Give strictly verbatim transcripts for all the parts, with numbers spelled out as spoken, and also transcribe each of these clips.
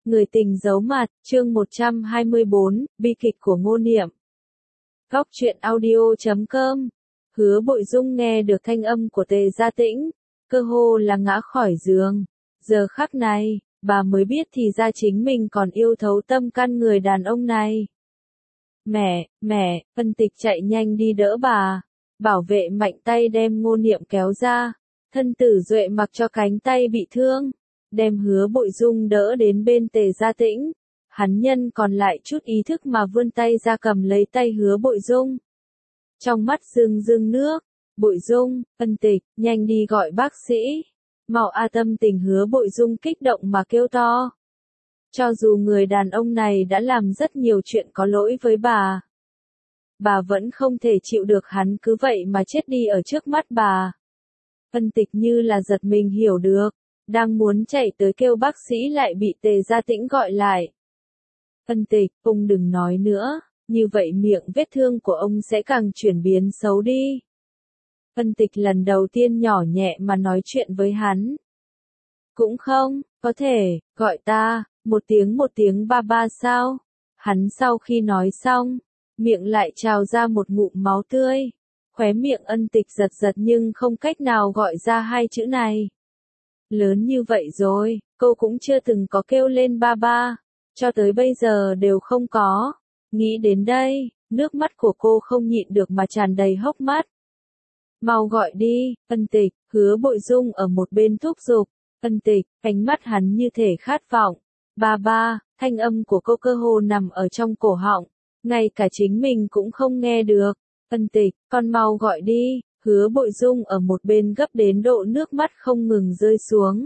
Người tình giấu mặt, chương một trăm hai mươi bốn, bi kịch của Ngô Niệm. Góc truyện audio chấm com. Hứa Bội Dung nghe được thanh âm của Tề Gia Tĩnh, cơ hồ là ngã khỏi giường. Giờ khắc này, bà mới biết thì ra chính mình còn yêu thấu tâm can người đàn ông này. Mẹ, mẹ, Ân Tịch chạy nhanh đi đỡ bà. Bảo vệ mạnh tay đem Ngô Niệm kéo ra. Thân Tử Duệ mặc cho cánh tay bị thương, đem Hứa Bội Dung đỡ đến bên Tề Gia Tĩnh. Hắn nhân còn lại chút ý thức mà vươn tay ra cầm lấy tay Hứa Bội Dung. Trong mắt rưng rưng nước, Bội Dung, Ân Tịch, nhanh đi gọi bác sĩ. Mau a tâm tình Hứa Bội Dung kích động mà kêu to. Cho dù người đàn ông này đã làm rất nhiều chuyện có lỗi với bà, bà vẫn không thể chịu được hắn cứ vậy mà chết đi ở trước mắt bà. Ân Tịch như là giật mình hiểu được, đang muốn chạy tới kêu bác sĩ lại bị Tề Gia Tĩnh gọi lại. Ân Tịch, ông đừng nói nữa, như vậy miệng vết thương của ông sẽ càng chuyển biến xấu đi. Ân Tịch lần đầu tiên nhỏ nhẹ mà nói chuyện với hắn. Cũng không, có thể, gọi ta, một tiếng một tiếng ba ba sao? Hắn sau khi nói xong, miệng lại trào ra một ngụm máu tươi. Khóe miệng Ân Tịch giật giật nhưng không cách nào gọi ra hai chữ này. Lớn như vậy rồi, cô cũng chưa từng có kêu lên ba ba, cho tới bây giờ đều không có. Nghĩ đến đây, nước mắt của cô không nhịn được mà tràn đầy hốc mắt. Mau gọi đi, Ân Tịch, Hứa Bội Dung ở một bên thúc giục. Ân Tịch, ánh mắt hắn như thể khát vọng. Ba ba, thanh âm của cô cơ hồ nằm ở trong cổ họng, ngay cả chính mình cũng không nghe được. Ân Tịch, con mau gọi đi. Hứa Bội Dung ở một bên gấp đến độ nước mắt không ngừng rơi xuống.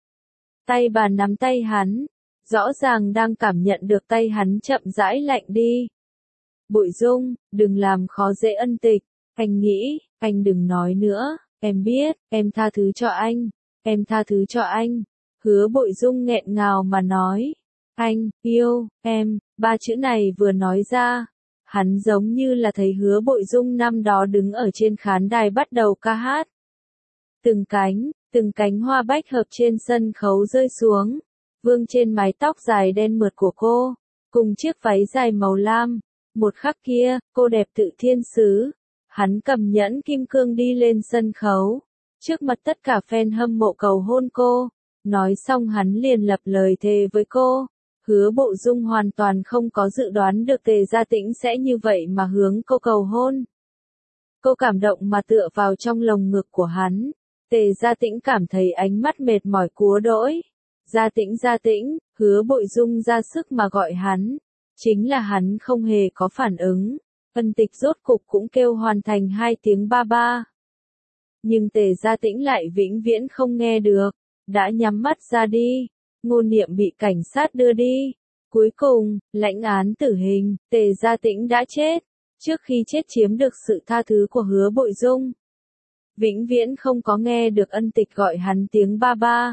Tay bà nắm tay hắn, rõ ràng đang cảm nhận được tay hắn chậm rãi lạnh đi. Bội Dung, đừng làm khó dễ Ân Tịch, anh nghĩ, anh đừng nói nữa, em biết, em tha thứ cho anh, em tha thứ cho anh. Hứa Bội Dung nghẹn ngào mà nói, anh, yêu, em, ba chữ này vừa nói ra. Hắn giống như là thấy Hứa Bội Dung năm đó đứng ở trên khán đài bắt đầu ca hát. Từng cánh, từng cánh hoa bách hợp trên sân khấu rơi xuống, vương trên mái tóc dài đen mượt của cô, cùng chiếc váy dài màu lam. Một khắc kia, cô đẹp tự thiên sứ. Hắn cầm nhẫn kim cương đi lên sân khấu, trước mặt tất cả fan hâm mộ cầu hôn cô. Nói xong hắn liền lập lời thề với cô. Hứa Bội Dung hoàn toàn không có dự đoán được Tề Gia Tĩnh sẽ như vậy mà hướng cô cầu hôn. Cô cảm động mà tựa vào trong lồng ngực của hắn. Tề Gia Tĩnh cảm thấy ánh mắt mệt mỏi cúa đỗi. Gia Tĩnh Gia Tĩnh, Hứa Bội Dung ra sức mà gọi hắn. Chính là hắn không hề có phản ứng. Ân Tịch rốt cục cũng kêu hoàn thành hai tiếng ba ba. Nhưng Tề Gia Tĩnh lại vĩnh viễn không nghe được. Đã nhắm mắt ra đi. Ngô Niệm bị cảnh sát đưa đi. Cuối cùng, lãnh án tử hình, Tề Gia Tĩnh đã chết. Trước khi chết chiếm được sự tha thứ của Hứa Bội Dung. Vĩnh viễn không có nghe được Ân Tịch gọi hắn tiếng ba ba.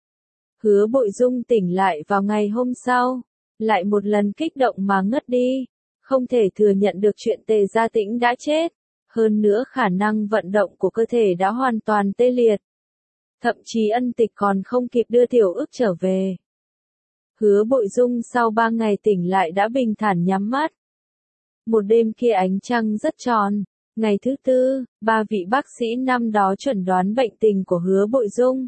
Hứa Bội Dung tỉnh lại vào ngày hôm sau. Lại một lần kích động mà ngất đi. Không thể thừa nhận được chuyện Tề Gia Tĩnh đã chết. Hơn nữa khả năng vận động của cơ thể đã hoàn toàn tê liệt. Thậm chí Ân Tịch còn không kịp đưa Tiểu Ức trở về. Hứa Bội Dung sau ba ngày tỉnh lại đã bình thản nhắm mắt. Một đêm kia ánh trăng rất tròn. Ngày thứ tư, ba vị bác sĩ năm đó chuẩn đoán bệnh tình của Hứa Bội Dung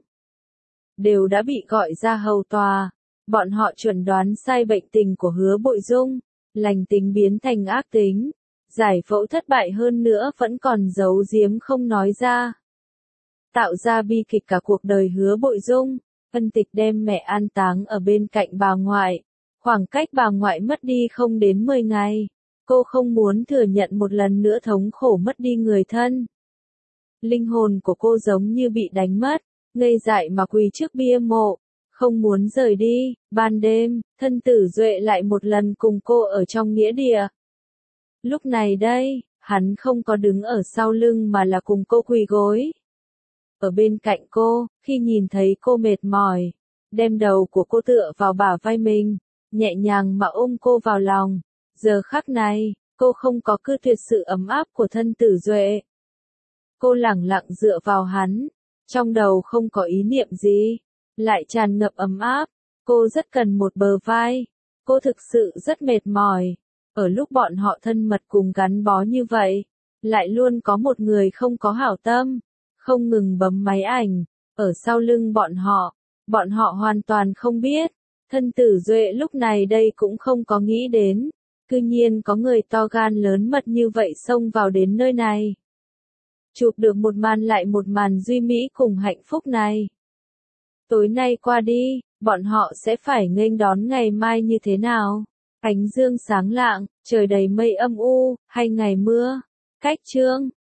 đều đã bị gọi ra hầu tòa. Bọn họ chuẩn đoán sai bệnh tình của Hứa Bội Dung, lành tính biến thành ác tính. Giải phẫu thất bại hơn nữa vẫn còn giấu giếm không nói ra. Tạo ra bi kịch cả cuộc đời Hứa Bội Dung. Ân Tịch đem mẹ an táng ở bên cạnh bà ngoại. Khoảng cách bà ngoại mất đi không đến mười ngày. Cô không muốn thừa nhận một lần nữa thống khổ mất đi người thân. Linh hồn của cô giống như bị đánh mất, ngây dại mà quỳ trước bia mộ, không muốn rời đi. Ban đêm, Thân Tử Duệ lại một lần cùng cô ở trong nghĩa địa. Lúc này đây, hắn không có đứng ở sau lưng mà là cùng cô quỳ gối. Ở bên cạnh cô, khi nhìn thấy cô mệt mỏi, đem đầu của cô tựa vào bả vai mình, nhẹ nhàng mà ôm cô vào lòng. Giờ khắc này, cô không có cự tuyệt sự ấm áp của Thân Tử Duệ. Cô lẳng lặng dựa vào hắn, trong đầu không có ý niệm gì, lại tràn ngập ấm áp. Cô rất cần một bờ vai. Cô thực sự rất mệt mỏi. Ở lúc bọn họ thân mật cùng gắn bó như vậy, lại luôn có một người không có hảo tâm, không ngừng bấm máy ảnh, ở sau lưng bọn họ. Bọn họ hoàn toàn không biết. Thân tử Duệ lúc này đây cũng không có nghĩ đến. Cư nhiên có người to gan lớn mật như vậy xông vào đến nơi này. Chụp được một màn lại một màn duy mỹ cùng hạnh phúc này. Tối nay qua đi, bọn họ sẽ phải nghênh đón ngày mai như thế nào? Ánh dương sáng lạng, trời đầy mây âm u, hay ngày mưa? Cách chương